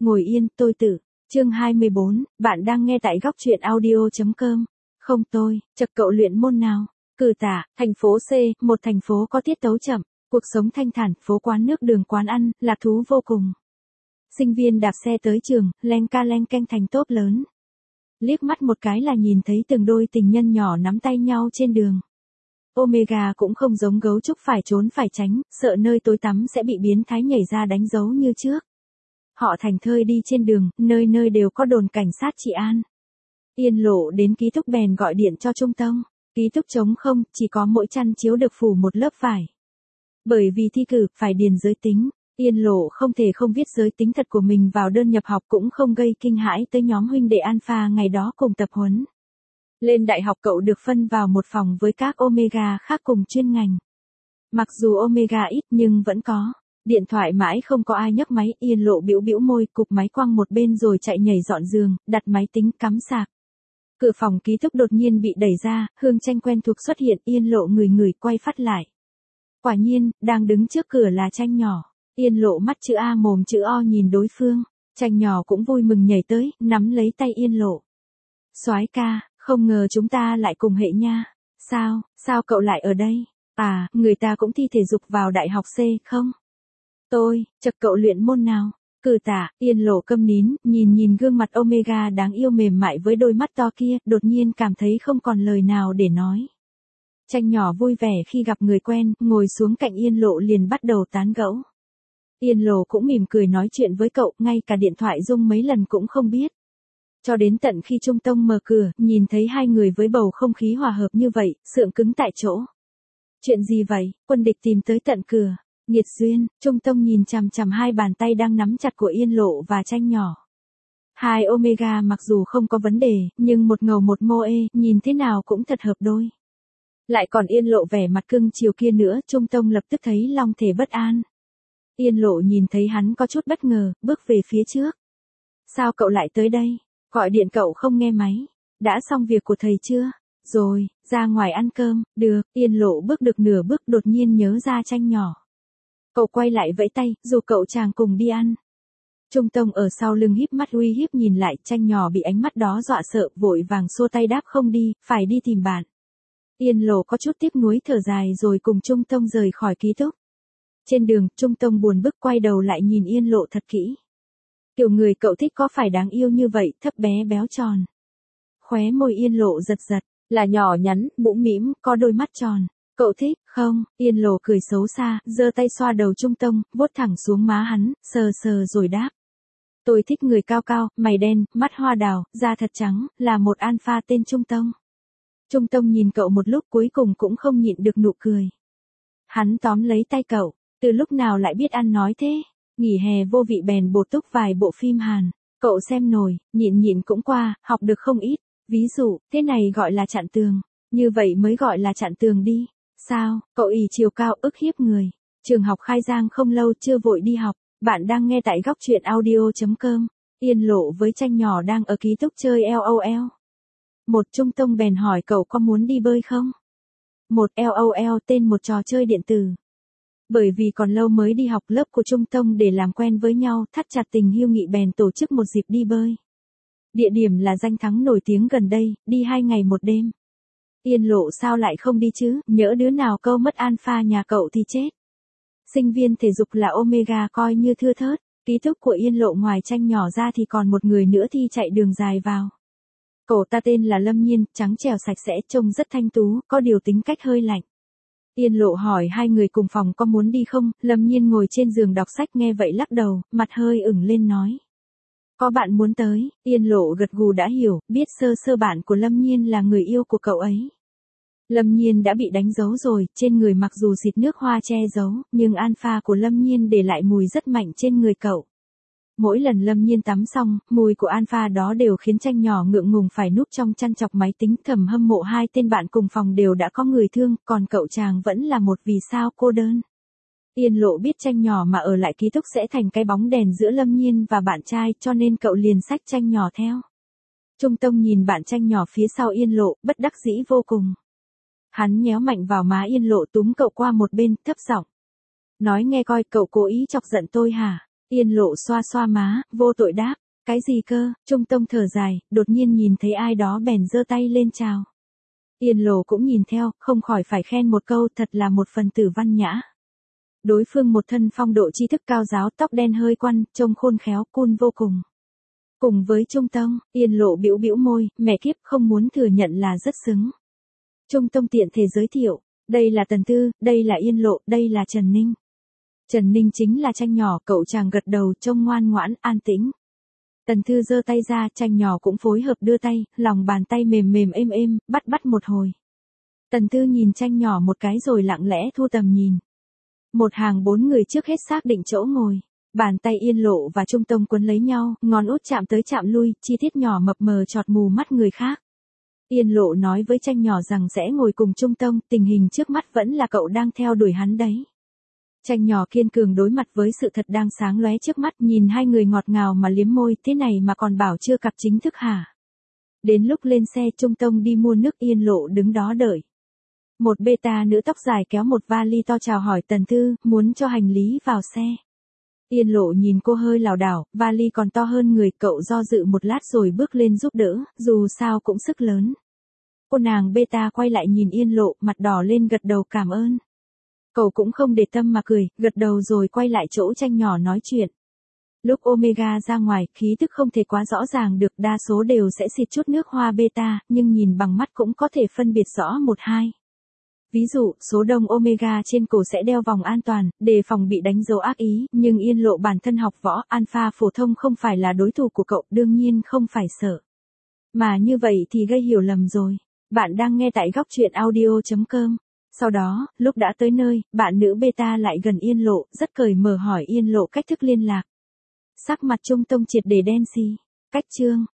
Ngồi yên, tôi tự. Chương 24, bạn đang nghe tại góc truyện audio.com. Không tôi, chật cậu luyện môn nào? Cử tả, thành phố C, một thành phố có tiết tấu chậm, cuộc sống thanh thản, phố quán nước đường quán ăn, lạc thú vô cùng. Sinh viên đạp xe tới trường, leng ca leng keng thành tốp lớn. Liếc mắt một cái là nhìn thấy từng đôi tình nhân nhỏ nắm tay nhau trên đường. Omega cũng không giống gấu trúc phải trốn phải tránh, sợ nơi tối tăm sẽ bị biến thái nhảy ra đánh dấu như trước. Họ thành thơi đi trên đường, nơi nơi đều có đồn cảnh sát trị an. Yên Lộ đến ký túc bèn gọi điện cho trung tâm. Ký túc trống không, chỉ có mỗi chăn chiếu được phủ một lớp vải. Bởi vì thi cử, phải điền giới tính. Yên Lộ không thể không viết giới tính thật của mình vào đơn nhập học, cũng không gây kinh hãi tới nhóm huynh đệ Alpha ngày đó cùng tập huấn. Lên đại học cậu được phân vào một phòng với các Omega khác cùng chuyên ngành. Mặc dù Omega ít nhưng vẫn có. Điện thoại mãi không có ai nhấc máy, Yên Lộ bĩu bĩu môi, cụp máy quăng một bên rồi chạy nhảy dọn giường, đặt máy tính cắm sạc. Cửa phòng ký túc đột nhiên bị đẩy ra, hương tranh quen thuộc xuất hiện, Yên Lộ ngửi quay phát lại. Quả nhiên, đang đứng trước cửa là Tranh nhỏ. Yên Lộ mắt chữ A mồm chữ O nhìn đối phương. Tranh nhỏ cũng vui mừng nhảy tới, nắm lấy tay Yên Lộ. Soái ca, không ngờ chúng ta lại cùng hệ nha. Sao cậu lại ở đây? À, người ta cũng thi thể dục vào đại học C, không? Tôi, chật cậu luyện môn nào? Cử tả, Yên Lộ câm nín, nhìn gương mặt Omega đáng yêu mềm mại với đôi mắt to kia, đột nhiên cảm thấy không còn lời nào để nói. Tranh nhỏ vui vẻ khi gặp người quen, ngồi xuống cạnh Yên Lộ liền bắt đầu tán gẫu. Yên Lộ cũng mỉm cười nói chuyện với cậu, ngay cả điện thoại rung mấy lần cũng không biết. Cho đến tận khi Trung Tông mở cửa, nhìn thấy hai người với bầu không khí hòa hợp như vậy, sượng cứng tại chỗ. Chuyện gì vậy? Quân địch tìm tới tận cửa. Nghiệt duyên, Trung Tông nhìn chằm chằm hai bàn tay đang nắm chặt của Yên Lộ và Tranh nhỏ. Hai Omega mặc dù không có vấn đề, nhưng một ngầu một mô ê, nhìn thế nào cũng thật hợp đôi. Lại còn Yên Lộ vẻ mặt cưng chiều kia nữa, Trung Tông lập tức thấy long thể bất an. Yên Lộ nhìn thấy hắn có chút bất ngờ, bước về phía trước. Sao cậu lại tới đây? Gọi điện cậu không nghe máy. Đã xong việc của thầy chưa? Rồi, ra ngoài ăn cơm, được. Yên Lộ bước được nửa bước đột nhiên nhớ ra Tranh nhỏ. Cậu quay lại vẫy tay, dù cậu chàng cùng đi ăn. Trung Tông ở sau lưng híp mắt uy hiếp nhìn lại, Tranh nhỏ bị ánh mắt đó dọa sợ, vội vàng xua tay đáp không đi, phải đi tìm bạn. Yên Lộ có chút tiếc nuối thở dài rồi cùng Trung Tông rời khỏi ký túc. Trên đường, Trung Tông buồn bực quay đầu lại nhìn Yên Lộ thật kỹ. Kiểu người cậu thích có phải đáng yêu như vậy, thấp bé béo tròn. Khóe môi Yên Lộ giật, là nhỏ nhắn, mũm mĩm, có đôi mắt tròn. Cậu thích, không? Yên Lộ cười xấu xa, giơ tay xoa đầu Trung Tông, vuốt thẳng xuống má hắn, sờ rồi đáp. Tôi thích người cao cao, mày đen, mắt hoa đào, da thật trắng, là một alpha tên Trung Tông. Trung Tông nhìn cậu một lúc cuối cùng cũng không nhịn được nụ cười. Hắn tóm lấy tay cậu, từ lúc nào lại biết ăn nói thế? Nghỉ hè vô vị bèn bổ túc vài bộ phim Hàn. Cậu xem nổi, nhịn cũng qua, học được không ít. Ví dụ, thế này gọi là chặn tường. Như vậy mới gọi là chặn tường đi. Sao, cậu ỷ chiều cao ức hiếp người. Trường học khai giảng không lâu chưa vội đi học. Bạn đang nghe tại góc truyện audio.com. Yên Lộ với Tranh nhỏ đang ở ký túc chơi LOL. Một Trung Tông bèn hỏi cậu có muốn đi bơi không? Một LOL tên một trò chơi điện tử. Bởi vì còn lâu mới đi học, lớp của Trung Tông để làm quen với nhau, thắt chặt tình hữu nghị bèn tổ chức một dịp đi bơi. Địa điểm là danh thắng nổi tiếng gần đây, đi 2 ngày 1 đêm. Yên Lộ sao lại không đi chứ, nhỡ đứa nào câu mất alpha nhà cậu thì chết. Sinh viên thể dục là Omega coi như thưa thớt, ký túc của Yên Lộ ngoài Tranh nhỏ ra thì còn một người nữa thi chạy đường dài vào. Cậu ta tên là Lâm Nhiên, trắng trẻo sạch sẽ, trông rất thanh tú, có điều tính cách hơi lạnh. Yên Lộ hỏi hai người cùng phòng có muốn đi không, Lâm Nhiên ngồi trên giường đọc sách nghe vậy lắc đầu, mặt hơi ửng lên nói. Có bạn muốn tới, Yên Lộ gật gù đã hiểu, biết sơ bạn của Lâm Nhiên là người yêu của cậu ấy. Lâm Nhiên đã bị đánh dấu rồi, trên người mặc dù xịt nước hoa che giấu, nhưng alpha của Lâm Nhiên để lại mùi rất mạnh trên người cậu. Mỗi lần Lâm Nhiên tắm xong, mùi của alpha đó đều khiến Tranh nhỏ ngượng ngùng phải núp trong chăn chọc máy tính, thầm hâm mộ hai tên bạn cùng phòng đều đã có người thương, còn cậu chàng vẫn là một vì sao cô đơn. Yên Lộ biết Tranh nhỏ mà ở lại ký túc sẽ thành cái bóng đèn giữa Lâm Nhiên và bạn trai, cho nên cậu liền xách Tranh nhỏ theo. Trung Tông nhìn bạn Tranh nhỏ phía sau Yên Lộ, bất đắc dĩ vô cùng. Hắn nhéo mạnh vào má Yên Lộ túm cậu qua một bên, thấp giọng. Nói nghe coi, cậu cố ý chọc giận tôi hả? Yên Lộ xoa xoa má, vô tội đáp, cái gì cơ, Trung Tông thở dài, đột nhiên nhìn thấy ai đó bèn giơ tay lên chào. Yên Lộ cũng nhìn theo, không khỏi phải khen một câu, thật là một phần tử văn nhã. Đối phương một thân phong độ tri thức cao giáo, tóc đen hơi quăn, trông khôn khéo, cool vô cùng. Cùng với Trung Tông, Yên Lộ bĩu bĩu môi, mẹ kiếp không muốn thừa nhận là rất xứng. Trung Tông tiện thể giới thiệu, đây là Tần Tư, đây là Yên Lộ, đây là Trần Ninh. Trần Ninh chính là Tranh nhỏ, cậu chàng gật đầu trông ngoan ngoãn, an tĩnh. Tần Tư giơ tay ra, Tranh nhỏ cũng phối hợp đưa tay, lòng bàn tay mềm mềm êm êm, bắt một hồi. Tần Tư nhìn Tranh nhỏ một cái rồi lặng lẽ thu tầm nhìn. Một hàng 4 người trước hết xác định chỗ ngồi. Bàn tay Yên Lộ và Trung Tông quấn lấy nhau, ngón út chạm tới chạm lui, chi tiết nhỏ mập mờ chọt mù mắt người khác. Yên Lộ nói với Tranh nhỏ rằng sẽ ngồi cùng Trung Tông, tình hình trước mắt vẫn là cậu đang theo đuổi hắn đấy. Tranh nhỏ kiên cường đối mặt với sự thật đang sáng lóe trước mắt, nhìn hai người ngọt ngào mà liếm môi, thế này mà còn bảo chưa cặp chính thức hả? Đến lúc lên xe, Trung Tông đi mua nước, Yên Lộ đứng đó đợi. Một beta nữ tóc dài kéo một vali to chào hỏi Tần Tư, muốn cho hành lý vào xe. Yên Lộ nhìn cô hơi lảo đảo, vali còn to hơn người, cậu do dự một lát rồi bước lên giúp đỡ, dù sao cũng sức lớn. Cô nàng beta quay lại nhìn Yên Lộ, mặt đỏ lên gật đầu cảm ơn. Cậu cũng không để tâm mà cười, gật đầu rồi quay lại chỗ Tranh nhỏ nói chuyện. Lúc Omega ra ngoài, khí tức không thể quá rõ ràng được, đa số đều sẽ xịt chút nước hoa beta, nhưng nhìn bằng mắt cũng có thể phân biệt rõ một hai. Ví dụ, số đông Omega trên cổ sẽ đeo vòng an toàn, đề phòng bị đánh dấu ác ý, nhưng Yên Lộ bản thân học võ, alpha phổ thông không phải là đối thủ của cậu, đương nhiên không phải sợ. Mà như vậy thì gây hiểu lầm rồi. Bạn đang nghe tại góc truyện audio.com. Sau đó, lúc đã tới nơi, bạn nữ beta lại gần Yên Lộ, rất cởi mở hỏi Yên Lộ cách thức liên lạc. Sắc mặt Trung Tông triệt để đen xì. Cách chương.